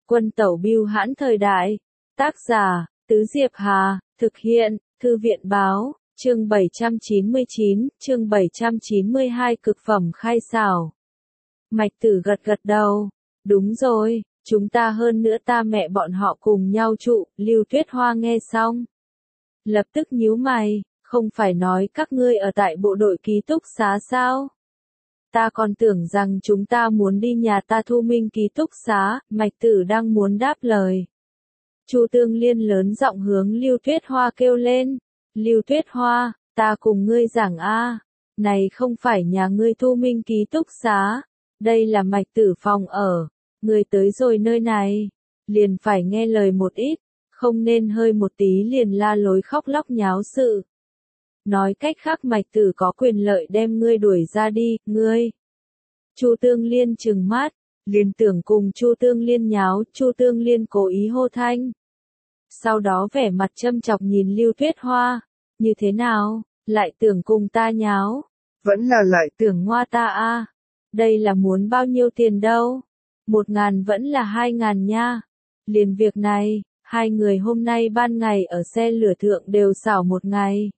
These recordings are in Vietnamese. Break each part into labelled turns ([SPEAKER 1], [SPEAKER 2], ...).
[SPEAKER 1] Quân tẩu bưu hãn thời đại. Tác giả, Tứ Diệp Hà, thực hiện, Thư viện báo, chương 799, chương 792 cực phẩm khai xảo. Mạch Tử gật gật đầu. Đúng rồi, chúng ta hơn nữa ta mẹ bọn họ cùng nhau trụ, Lưu Tuyết Hoa nghe xong. Lập tức nhíu mày, không phải nói các ngươi ở tại bộ đội ký túc xá sao? Ta còn tưởng rằng chúng ta muốn đi nhà ta Thu Minh ký túc xá, Mạch Tử đang muốn đáp lời. Chu Tương Liên lớn giọng hướng Lưu Tuyết Hoa kêu lên. Lưu Tuyết Hoa, ta cùng ngươi giảng a, này không phải nhà ngươi Thu Minh ký túc xá, đây là Mạch Tử phòng ở. Ngươi tới rồi nơi này, liền phải nghe lời một ít, không nên hơi một tí liền la lối khóc lóc nháo sự. Nói cách khác Mạch Tử có quyền lợi đem ngươi đuổi ra đi, ngươi. Chu Tương Liên trừng mắt, liền tưởng cùng Chu Tương Liên nháo, Chu Tương Liên cố ý hô thanh. Sau đó vẻ mặt châm chọc nhìn Lưu Tuyết Hoa, như thế nào, lại tưởng cùng ta nháo, vẫn là lại tưởng ngoa ta a. Đây là muốn bao nhiêu tiền đâu, 1.000 vẫn là 2.000 nha. Liền việc này, hai người hôm nay ban ngày ở xe lửa thượng đều xảo một ngày.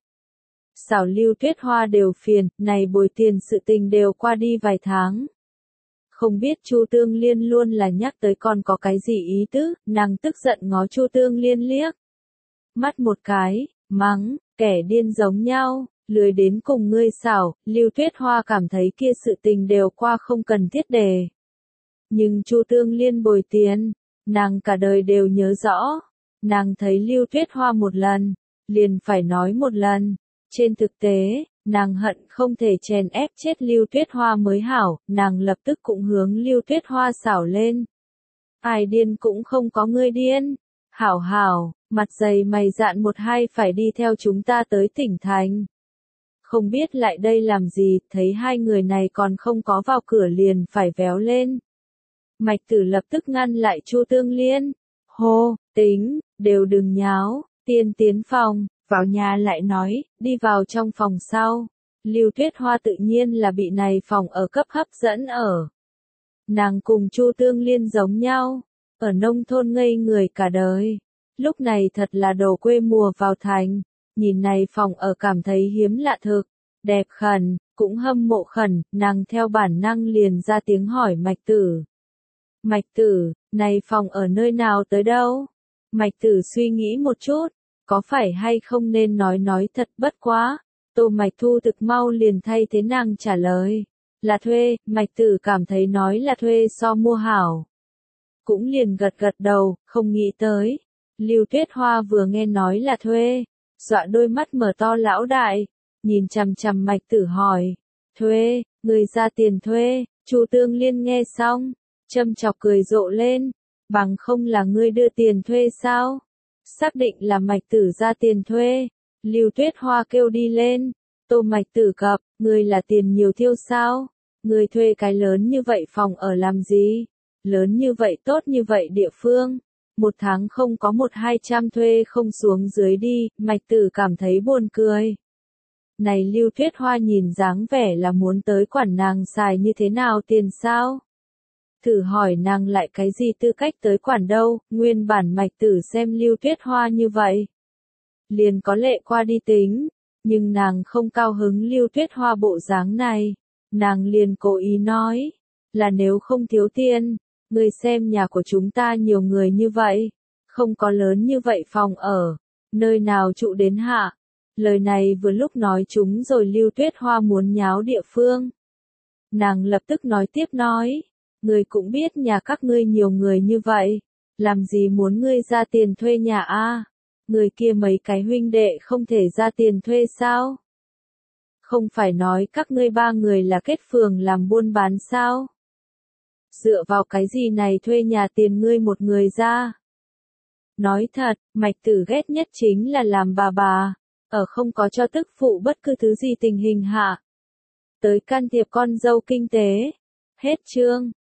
[SPEAKER 1] Xảo Lưu Tuyết Hoa đều phiền, này bồi tiền sự tình đều qua đi vài tháng. Không biết Chu Tương Liên luôn là nhắc tới còn có cái gì ý tứ, nàng tức giận ngó Chu Tương Liên liếc. Mắt một cái, mắng, kẻ điên giống nhau, lười đến cùng ngươi xảo, Lưu Tuyết Hoa cảm thấy kia sự tình đều qua không cần thiết đề. Nhưng Chu Tương Liên bồi tiền, nàng cả đời đều nhớ rõ. Nàng thấy Lưu Tuyết Hoa một lần, liền phải nói một lần. Trên thực tế, nàng hận không thể chèn ép chết Lưu Tuyết Hoa mới hảo, nàng lập tức cũng hướng Lưu Tuyết Hoa xảo lên. Ai điên cũng không có ngươi điên. Hảo hảo, mặt dày mày dạn một hai phải đi theo chúng ta tới tỉnh thành. Không biết lại đây làm gì, thấy hai người này còn không có vào cửa liền phải véo lên. Mạch Tử lập tức ngăn lại Chu Tương Liên. Hô, tính, đều đừng nháo, tiên tiến phòng. Vào nhà lại nói, đi vào trong phòng sau. Lưu Tuyết Hoa tự nhiên là bị này phòng ở cấp hấp dẫn ở. Nàng cùng Chu Tương Liên giống nhau, ở nông thôn ngây người cả đời. Lúc này thật là đồ quê mùa vào thành, nhìn này phòng ở cảm thấy hiếm lạ thực, đẹp khẩn, cũng hâm mộ khẩn, nàng theo bản năng liền ra tiếng hỏi Mạch Tử. Mạch Tử, này phòng ở nơi nào tới đâu? Mạch Tử suy nghĩ một chút. Có phải hay không nên nói thật bất quá, Tô Mạch Thu thực mau liền thay thế nàng trả lời. Là thuê, Mạch Tử cảm thấy nói là thuê so mua hảo. Cũng liền gật gật đầu, không nghĩ tới. Lưu Tuyết Hoa vừa nghe nói là thuê, dọa đôi mắt mở to lão đại, nhìn chằm chằm Mạch Tử hỏi. Thuê, người ra tiền thuê, Chu Tương Liên nghe xong, châm chọc cười rộ lên, bằng không là ngươi đưa tiền thuê sao? Xác định là Mạch Tử ra tiền thuê. Lưu Tuyết Hoa kêu đi lên. Tô Mạch Tử cập, người là tiền nhiều thiêu sao? Người thuê cái lớn như vậy phòng ở làm gì? Lớn như vậy tốt như vậy địa phương. Một tháng không có 100-200 thuê không xuống dưới đi, Mạch Tử cảm thấy buồn cười. Này Lưu Tuyết Hoa nhìn dáng vẻ là muốn tới quản nàng xài như thế nào tiền sao? Thử hỏi nàng lại cái gì tư cách tới quản đâu, nguyên bản Mạch Tử xem Lưu Tuyết Hoa như vậy. Liền có lệ qua đi tính, nhưng nàng không cao hứng Lưu Tuyết Hoa bộ dáng này. Nàng liền cố ý nói, là nếu không thiếu tiền, người xem nhà của chúng ta nhiều người như vậy, không có lớn như vậy phòng ở, nơi nào trụ đến hạ. Lời này vừa lúc nói chúng rồi Lưu Tuyết Hoa muốn nháo địa phương. Nàng lập tức nói tiếp nói. Ngươi cũng biết nhà các ngươi nhiều người như vậy, làm gì muốn ngươi ra tiền thuê nhà a? Người kia mấy cái huynh đệ không thể ra tiền thuê sao? Không phải nói các ngươi ba người là kết phường làm buôn bán sao? Dựa vào cái gì này thuê nhà tiền ngươi một người ra? Nói thật, Mạch Tử ghét nhất chính là làm bà, ở không có cho tức phụ bất cứ thứ gì tình hình hạ. Tới can thiệp con dâu kinh tế. Hết chương.